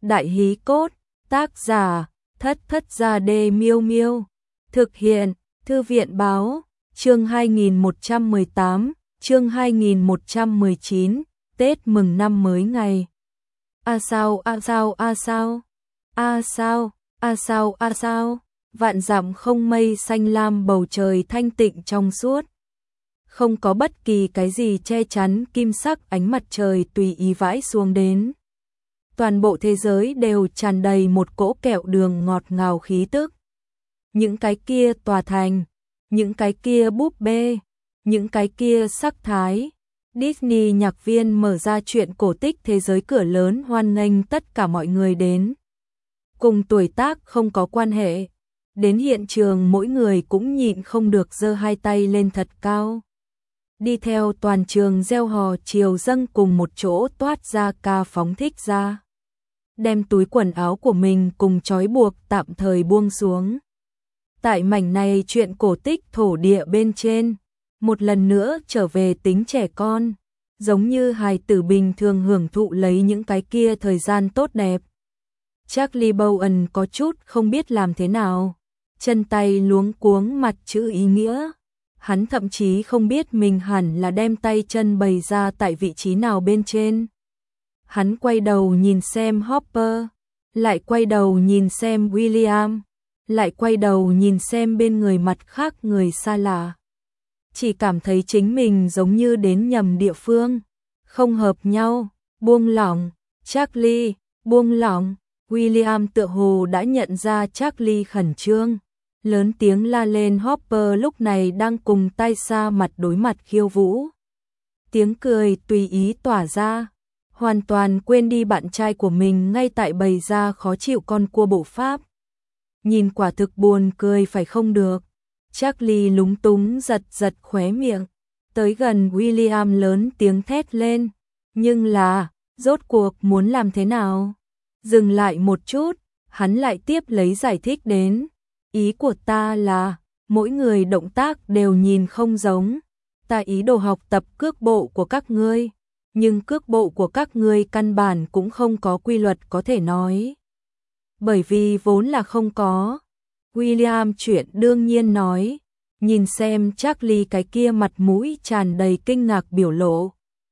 Đại hí cốt, tác giả, Thất Thất Gia Đê Miêu Miêu. Thực hiện, Thư viện báo, chương 2118, chương 2119, Tết mừng năm mới ngày. A sao, a sao, a sao, a sao, a sao, a sao, vạn dặm không mây xanh lam, bầu trời thanh tịnh trong suốt. Không có bất kỳ cái gì che chắn, kim sắc ánh mặt trời tùy ý vãi xuống đến. Toàn bộ thế giới đều tràn đầy một cỗ kẹo đường ngọt ngào khí tức. Những cái kia tòa thành, những cái kia búp bê, những cái kia sắc thái. Disney nhạc viên mở ra chuyện cổ tích thế giới cửa lớn, hoan nghênh tất cả mọi người đến. Cùng tuổi tác không có quan hệ. Đến hiện trường mỗi người cũng nhịn không được giơ hai tay lên thật cao. Đi theo toàn trường reo hò triều dâng cùng một chỗ, toát ra ca phóng thích ra. Đem túi quần áo của mình cùng trói buộc tạm thời buông xuống. Tại mảnh này chuyện cổ tích thổ địa bên trên, một lần nữa trở về tính trẻ con, giống như hài tử bình thường hưởng thụ lấy những cái kia thời gian tốt đẹp. Charlie Bowen có chút không biết làm thế nào, chân tay luống cuống, mặt chữ ý nghĩa. Hắn thậm chí không biết mình hẳn là đem tay chân bày ra tại vị trí nào bên trên. Hắn quay đầu nhìn xem Hopper, lại quay đầu nhìn xem William, lại quay đầu nhìn xem bên người mặt khác người xa lạ. Chỉ cảm thấy chính mình giống như đến nhầm địa phương, không hợp nhau, buông lỏng, Charlie, buông lỏng. William tựa hồ đã nhận ra Charlie khẩn trương, lớn tiếng la lên. Hopper lúc này đang cùng tay xa mặt đối mặt khiêu vũ. Tiếng cười tùy ý tỏa ra, hoàn toàn quên đi bạn trai của mình ngay tại bày ra khó chịu con cua bộ pháp. Nhìn quả thực buồn cười phải không được. Charlie lúng túng giật giật khóe miệng, tới gần William lớn tiếng thét lên. Nhưng là, rốt cuộc muốn làm thế nào? Dừng lại một chút, hắn lại tiếp lấy giải thích đến. Ý của ta là, mỗi người động tác đều nhìn không giống. Ta ý đồ học tập cước bộ của các ngươi, nhưng cước bộ của các ngươi căn bản cũng không có quy luật có thể nói. Bởi vì vốn là không có. William chuyện đương nhiên nói, nhìn xem Charlie cái kia mặt mũi tràn đầy kinh ngạc biểu lộ.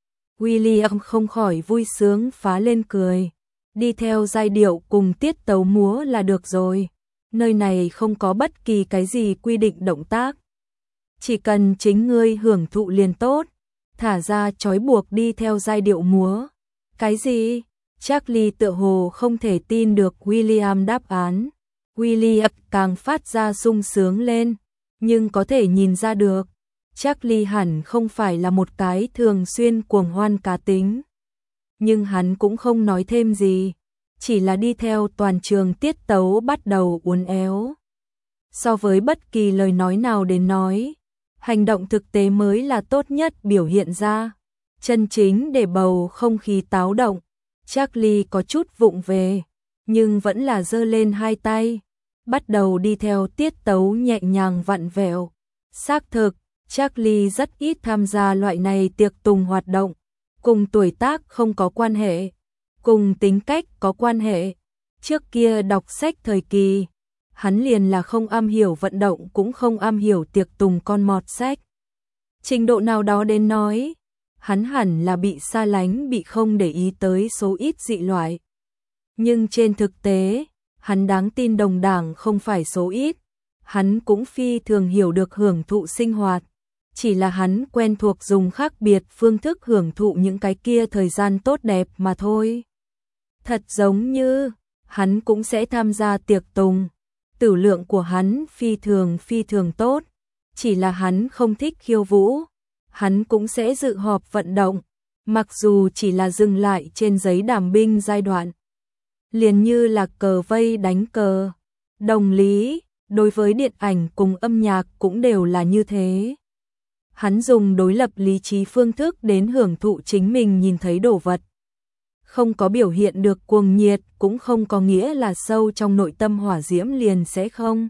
William không khỏi vui sướng phá lên cười, đi theo giai điệu cùng tiết tấu múa là được rồi. Nơi này không có bất kỳ cái gì quy định động tác. Chỉ cần chính ngươi hưởng thụ liền tốt, thả ra trói buộc đi theo giai điệu múa. Cái gì? Charlie tựa hồ không thể tin được William đáp án. William càng phát ra sung sướng lên, nhưng có thể nhìn ra được, Charlie hẳn không phải là một cái thường xuyên cuồng hoan cá tính. Nhưng hắn cũng không nói thêm gì, chỉ là đi theo toàn trường tiết tấu bắt đầu uốn éo. So với bất kỳ lời nói nào đến nói, hành động thực tế mới là tốt nhất biểu hiện ra, chân chính để bầu không khí táo động. Charlie có chút vụng về, nhưng vẫn là giơ lên hai tay, bắt đầu đi theo tiết tấu nhẹ nhàng vặn vẹo. Xác thực, Charlie rất ít tham gia loại này tiệc tùng hoạt động, cùng tuổi tác không có quan hệ, cùng tính cách có quan hệ. Trước kia đọc sách thời kỳ, hắn liền là không am hiểu vận động cũng không am hiểu tiệc tùng con mọt sách. Trình độ nào đó đến nói, hắn hẳn là bị xa lánh, bị không để ý tới số ít dị loại. Nhưng trên thực tế, hắn đáng tin đồng đảng không phải số ít, hắn cũng phi thường hiểu được hưởng thụ sinh hoạt. Chỉ là hắn quen thuộc dùng khác biệt phương thức hưởng thụ những cái kia thời gian tốt đẹp mà thôi. Thật giống như, hắn cũng sẽ tham gia tiệc tùng. Tử lượng của hắn phi thường tốt. Chỉ là hắn không thích khiêu vũ. Hắn cũng sẽ dự họp vận động, mặc dù chỉ là dừng lại trên giấy đàm binh giai đoạn. Liền như là cờ vây đánh cờ. Đồng lý, đối với điện ảnh cùng âm nhạc cũng đều là như thế. Hắn dùng đối lập lý trí phương thức đến hưởng thụ chính mình nhìn thấy đồ vật. Không có biểu hiện được cuồng nhiệt cũng không có nghĩa là sâu trong nội tâm hỏa diễm liền sẽ không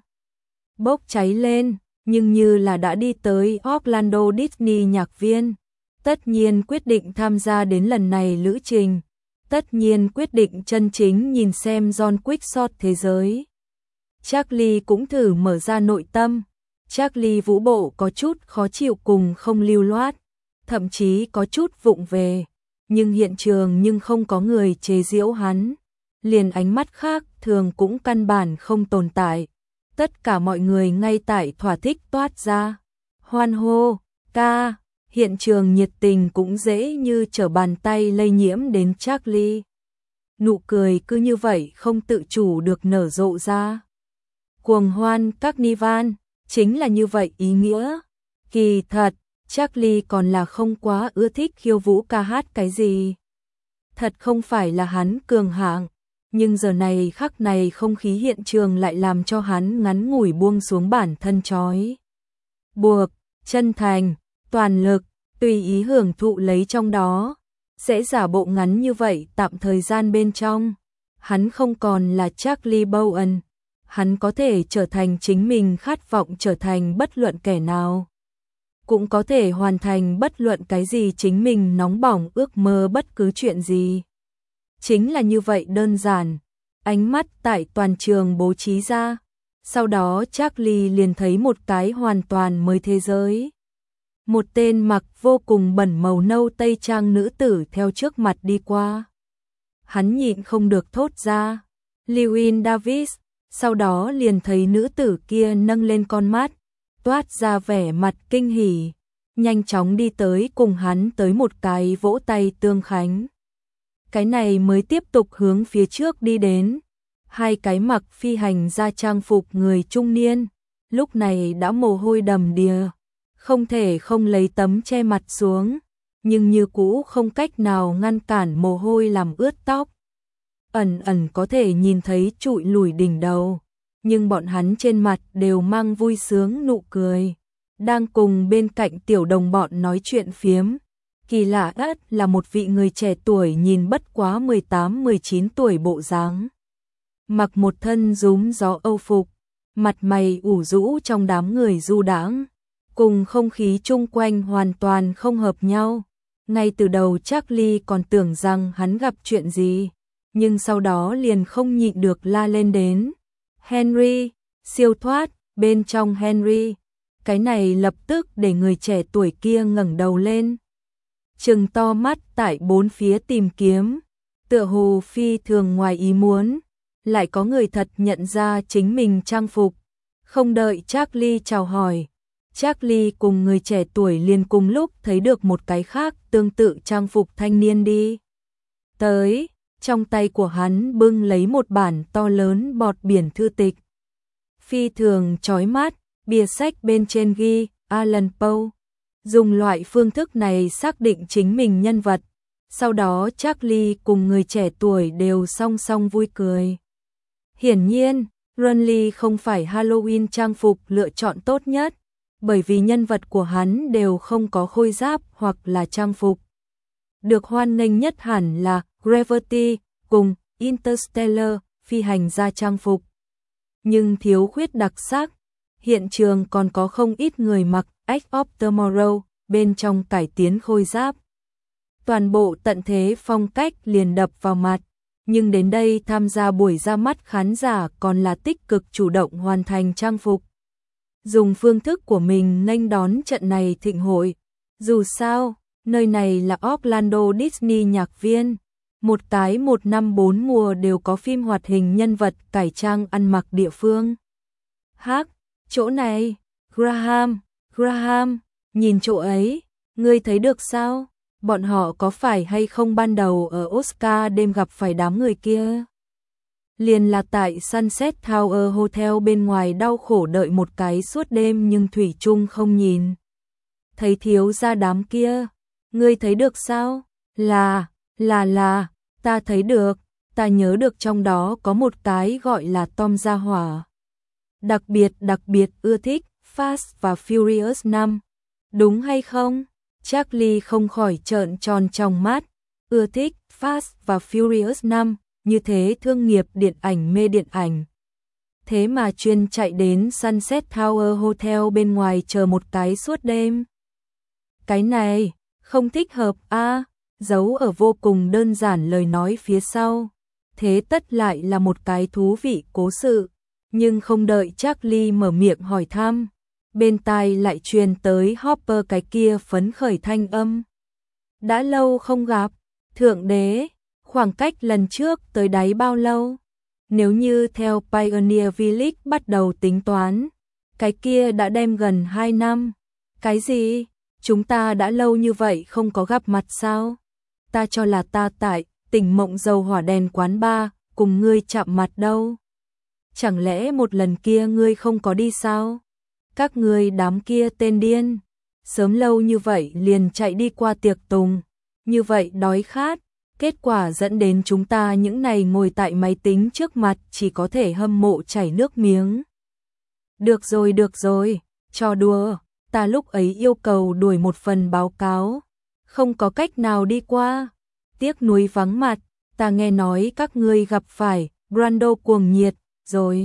bốc cháy lên. Nhưng như là đã đi tới Orlando Disney nhạc viên, tất nhiên quyết định tham gia đến lần này lữ trình. Tất nhiên quyết định chân chính nhìn xem John Quick thế giới. Charlie cũng thử mở ra nội tâm. Charlie vũ bộ có chút khó chịu cùng không lưu loát, thậm chí có chút vụng về, nhưng hiện trường nhưng không có người chế giễu hắn, liền ánh mắt khác thường cũng căn bản không tồn tại. Tất cả mọi người ngay tại thỏa thích toát ra hoan hô, ca, hiện trường nhiệt tình cũng dễ như trở bàn tay lây nhiễm đến Charlie. Nụ cười cứ như vậy không tự chủ được nở rộ ra. Cuồng hoan Carnival chính là như vậy ý nghĩa. Kỳ thật, Charlie còn là không quá ưa thích khiêu vũ ca hát cái gì. Thật không phải là hắn cường hạng, nhưng giờ này khắc này không khí hiện trường lại làm cho hắn ngắn ngủi buông xuống bản thân trói buộc, chân thành, toàn lực, tùy ý hưởng thụ lấy trong đó. Sẽ giả bộ ngắn như vậy tạm thời gian bên trong. Hắn không còn là Charlie Bowen. Hắn có thể trở thành chính mình khát vọng trở thành bất luận kẻ nào. Cũng có thể hoàn thành bất luận cái gì chính mình nóng bỏng ước mơ bất cứ chuyện gì. Chính là như vậy đơn giản. Ánh mắt tại toàn trường bố trí ra. Sau đó Charlie liền thấy một cái hoàn toàn mới thế giới. Một tên mặc vô cùng bẩn màu nâu tây trang nữ tử theo trước mặt đi qua. Hắn nhịn không được thốt ra. Llewyn Davis. Sau đó liền thấy nữ tử kia nâng lên con mắt, toát ra vẻ mặt kinh hỉ, nhanh chóng đi tới cùng hắn tới một cái vỗ tay tương khánh. Cái này mới tiếp tục hướng phía trước đi đến. Hai cái mặc phi hành gia trang phục người trung niên, lúc này đã mồ hôi đầm đìa, không thể không lấy tấm che mặt xuống, nhưng như cũ không cách nào ngăn cản mồ hôi làm ướt tóc. Ẩn ẩn có thể nhìn thấy trụi lùi đỉnh đầu, nhưng bọn hắn trên mặt đều mang vui sướng nụ cười, đang cùng bên cạnh tiểu đồng bọn nói chuyện phiếm. Kỳ lạ ất là một vị người trẻ tuổi nhìn bất quá 18-19 tuổi bộ dáng. Mặc một thân rúm gió âu phục, mặt mày ủ rũ trong đám người du đãng, cùng không khí chung quanh hoàn toàn không hợp nhau. Ngay từ đầu Charlie còn tưởng rằng hắn gặp chuyện gì, nhưng sau đó liền không nhịn được la lên đến. Henry, siêu thoát, bên trong Henry. Cái này lập tức để người trẻ tuổi kia ngẩng đầu lên, trừng to mắt tại bốn phía tìm kiếm, tựa hồ phi thường ngoài ý muốn, lại có người thật nhận ra chính mình trang phục. Không đợi Charlie chào hỏi, Charlie cùng người trẻ tuổi liền cùng lúc thấy được một cái khác tương tự trang phục thanh niên đi tới, trong tay của hắn bưng lấy một bản to lớn bọt biển thư tịch. Phi thường chói mắt, bìa sách bên trên ghi Alan Poe. Dùng loại phương thức này xác định chính mình nhân vật. Sau đó Charlie cùng người trẻ tuổi đều song song vui cười. Hiển nhiên, Runley không phải Halloween trang phục lựa chọn tốt nhất, bởi vì nhân vật của hắn đều không có khôi giáp hoặc là trang phục. Được hoan nghênh nhất hẳn là Gravity cùng Interstellar phi hành gia trang phục. Nhưng thiếu khuyết đặc sắc, hiện trường còn có không ít người mặc Edge of Tomorrow bên trong cải tiến khôi giáp. Toàn bộ tận thế phong cách liền đập vào mặt, nhưng đến đây tham gia buổi ra mắt khán giả còn là tích cực chủ động hoàn thành trang phục. Dùng phương thức của mình nghênh đón trận này thịnh hội. Dù sao, nơi này là Orlando Disney nhạc viên, một cái 1 năm 4 mùa đều có phim hoạt hình nhân vật cải trang ăn mặc địa phương. Hắc, chỗ này, Graham, nhìn chỗ ấy, ngươi thấy được sao? Bọn họ có phải hay không ban đầu ở Oscar đêm gặp phải đám người kia? Liền là tại Sunset Tower Hotel bên ngoài đau khổ đợi một cái suốt đêm nhưng thủy chung không nhìn thấy thiếu gia đám kia. Ngươi thấy được sao? Là, ta thấy được, ta nhớ được trong đó có một cái gọi là Tom gia hỏa. Đặc biệt ưa thích Fast và Furious 5. Đúng hay không? Charlie không khỏi trợn tròn trong mắt. Ưa thích Fast và Furious 5, như thế thương nghiệp điện ảnh mê điện ảnh. Thế mà chuyên chạy đến Sunset Tower Hotel bên ngoài chờ một cái suốt đêm. Cái này, không thích hợp a. giấu ở vô cùng đơn giản lời nói phía sau. Thế tất lại là một cái thú vị cố sự, nhưng không đợi Charlie mở miệng hỏi thăm, bên tai lại truyền tới Hopper cái kia phấn khởi thanh âm. Đã lâu không gặp, thượng đế, khoảng cách lần trước tới đáy bao lâu? Nếu như theo Pioneer Village bắt đầu tính toán, cái kia đã đem gần 2 năm. Cái gì? Chúng ta đã lâu như vậy không có gặp mặt sao? Ta cho là ta tại Tỉnh Mộng Dầu Hỏa Đèn quán bar cùng ngươi chạm mặt đâu. Chẳng lẽ một lần kia ngươi không có đi sao? Các ngươi đám kia tên điên, sớm lâu như vậy liền chạy đi qua tiệc tùng, như vậy đói khát, kết quả dẫn đến chúng ta những này ngồi tại máy tính trước mặt chỉ có thể hâm mộ chảy nước miếng. Được rồi, trò đùa, ta lúc ấy yêu cầu đuổi một phần báo cáo, không có cách nào đi qua, tiếc nuối vắng mặt, ta nghe nói các ngươi gặp phải Brando cuồng nhiệt, rồi.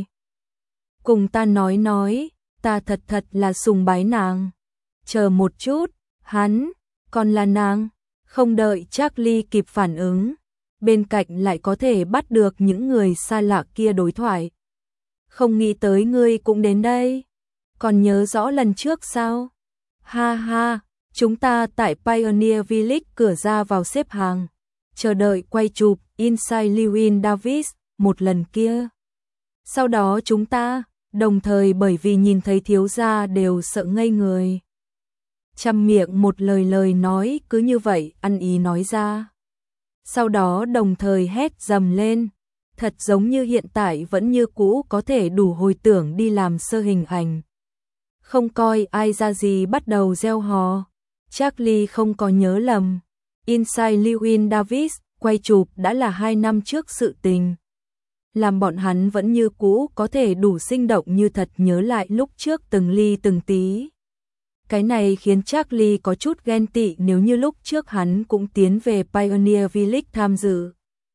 Cùng ta nói, ta thật là sùng bái nàng. Chờ một chút, hắn, còn là nàng, không đợi Charlie kịp phản ứng, bên cạnh lại có thể bắt được những người xa lạ kia đối thoại. Không nghĩ tới ngươi cũng đến đây, còn nhớ rõ lần trước sao? Ha ha, chúng ta tại Pioneer Village cửa ra vào xếp hàng, chờ đợi quay chụp Inside Llewyn Davis một lần kia. Sau đó chúng ta, đồng thời bởi vì nhìn thấy thiếu gia đều sợ ngây người. Trăm miệng một lời nói cứ như vậy ăn ý nói ra. Sau đó đồng thời hét dầm lên, thật giống như hiện tại vẫn như cũ có thể đủ hồi tưởng đi làm sơ hình ảnh. Không coi ai ra gì bắt đầu reo hò. Charlie không có nhớ lầm. Inside Llewyn Davis quay chụp đã là 2 năm trước sự tình. Làm bọn hắn vẫn như cũ có thể đủ sinh động như thật nhớ lại lúc trước từng ly từng tí. Cái này khiến Charlie có chút ghen tị nếu như lúc trước hắn cũng tiến về Pioneer Village tham dự.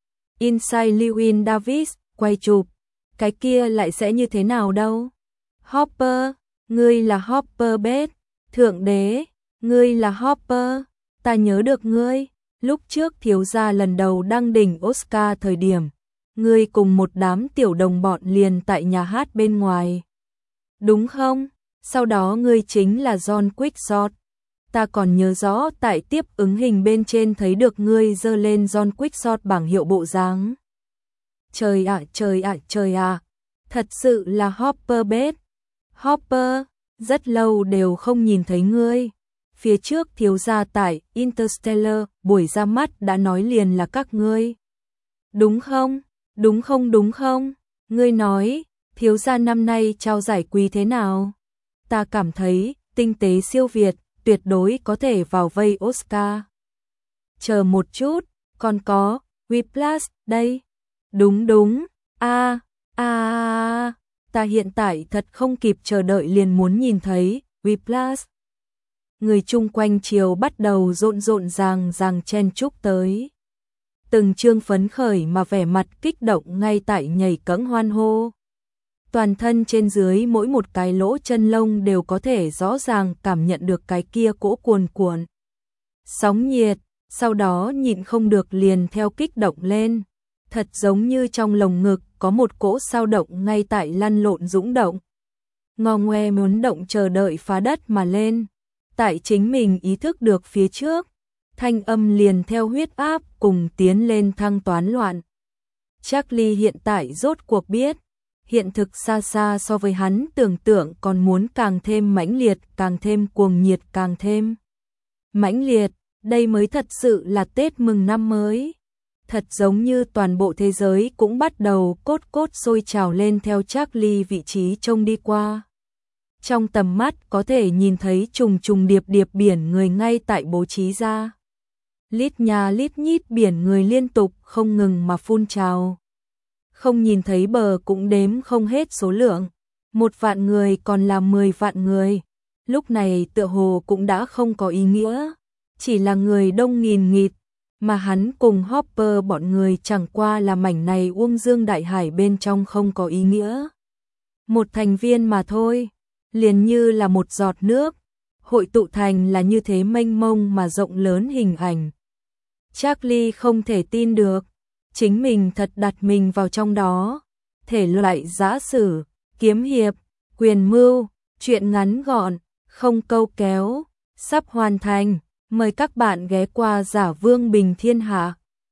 Inside Llewyn Davis quay chụp, cái kia lại sẽ như thế nào đâu? Hopper, ngươi là Hopper Bates, thượng đế, ngươi là Hopper, ta nhớ được ngươi, lúc trước thiếu gia lần đầu đăng đỉnh Oscar thời điểm, ngươi cùng một đám tiểu đồng bọn liền tại nhà hát bên ngoài. Đúng không? Sau đó ngươi chính là John Quixote. Ta còn nhớ rõ tại tiếp ứng hình bên trên thấy được ngươi giơ lên John Quixote bảng hiệu bộ dáng. Trời ạ, thật sự là Hopper Bates. Hopper, rất lâu đều không nhìn thấy ngươi. Phía trước thiếu gia tại Interstellar buổi ra mắt đã nói liền là các ngươi. Đúng không? Đúng không? Ngươi nói, thiếu gia năm nay trao giải quý thế nào? Ta cảm thấy, tinh tế siêu việt, tuyệt đối có thể vào vây Oscar. Chờ một chút, còn có, Whiplash, đây. Đúng, ta hiện tại thật không kịp chờ đợi liền muốn nhìn thấy, Whiplash. Người chung quanh chiều bắt đầu rộn ràng chen chúc tới. Từng chương phấn khởi mà vẻ mặt kích động ngay tại nhảy cẫng hoan hô. Toàn thân trên dưới mỗi một cái lỗ chân lông đều có thể rõ ràng cảm nhận được cái kia cỗ cuồn cuộn sóng nhiệt, sau đó nhịn không được liền theo kích động lên, thật giống như trong lồng ngực có một cỗ sao động ngay tại lăn lộn dũng động. Ngò ngoe muốn động chờ đợi phá đất mà lên, tại chính mình ý thức được phía trước, thanh âm liền theo huyết áp cùng tiến lên thăng toán loạn. Charlie hiện tại rốt cuộc biết, hiện thực xa xa so với hắn tưởng tượng còn muốn càng thêm mãnh liệt, càng thêm cuồng nhiệt, càng thêm mãnh liệt, đây mới thật sự là Tết mừng năm mới. Thật giống như toàn bộ thế giới cũng bắt đầu cốt sôi trào lên theo Charlie vị trí trông đi qua. Trong tầm mắt có thể nhìn thấy trùng điệp biển người ngay tại bố trí ra. Lít nhà lít nhít biển người liên tục không ngừng mà phun trào. Không nhìn thấy bờ cũng đếm không hết số lượng. 1 vạn người còn là 10 vạn người. Lúc này tựa hồ cũng đã không có ý nghĩa. Chỉ là người đông nghìn nghịt. Mà hắn cùng Hopper bọn người chẳng qua là mảnh này uông dương đại hải bên trong không có ý nghĩa. Một thành viên mà thôi. Liền như là một giọt nước. Hội tụ thành là như thế mênh mông mà rộng lớn hình ảnh. Charlie không thể tin được, chính mình thật đặt mình vào trong đó. Thể loại giã sử, kiếm hiệp, quyền mưu, truyện ngắn gọn, không câu kéo, sắp hoàn thành. Mời các bạn ghé qua Giả Vương Bình Thiên Hạ.